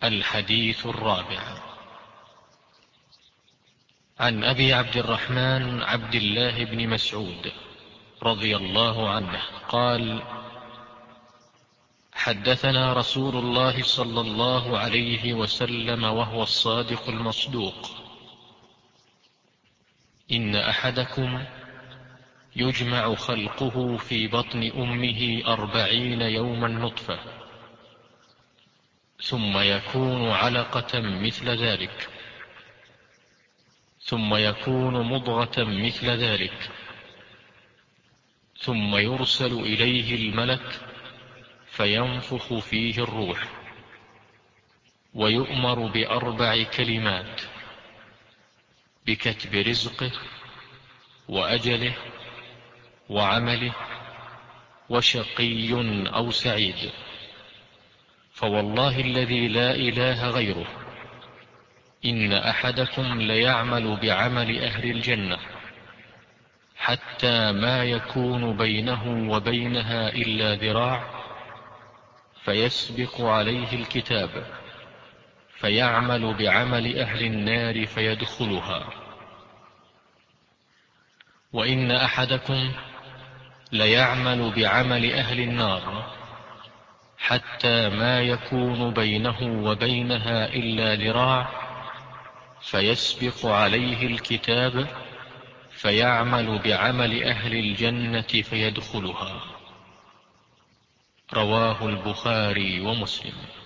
الحديث الرابع. عن أبي عبد الرحمن عبد الله بن مسعود رضي الله عنه قال: حدثنا رسول الله صلى الله عليه وسلم وهو الصادق المصدوق: إن أحدكم يجمع خلقه في بطن أمه 40 يوما نطفة، ثم يكون علقة مثل ذلك، ثم يكون مضغة مثل ذلك، ثم يرسل إليه الملك فينفخ فيه الروح، ويؤمر ب4 كلمات: بكتب رزقه وأجله وعمله وشقي أو سعيد. فوالله الذي لا إله غيره إن أحدكم ليعمل بعمل أهل الجنة حتى ما يكون بينه وبينها إلا ذراع، فيسبق عليه الكتاب فيعمل بعمل أهل النار فيدخلها. وإن أحدكم ليعمل بعمل أهل النار حتى ما يكون بينه وبينها إلا ذراع، فيسبق عليه الكتاب فيعمل بعمل أهل الجنة فيدخلها. رواه البخاري ومسلم.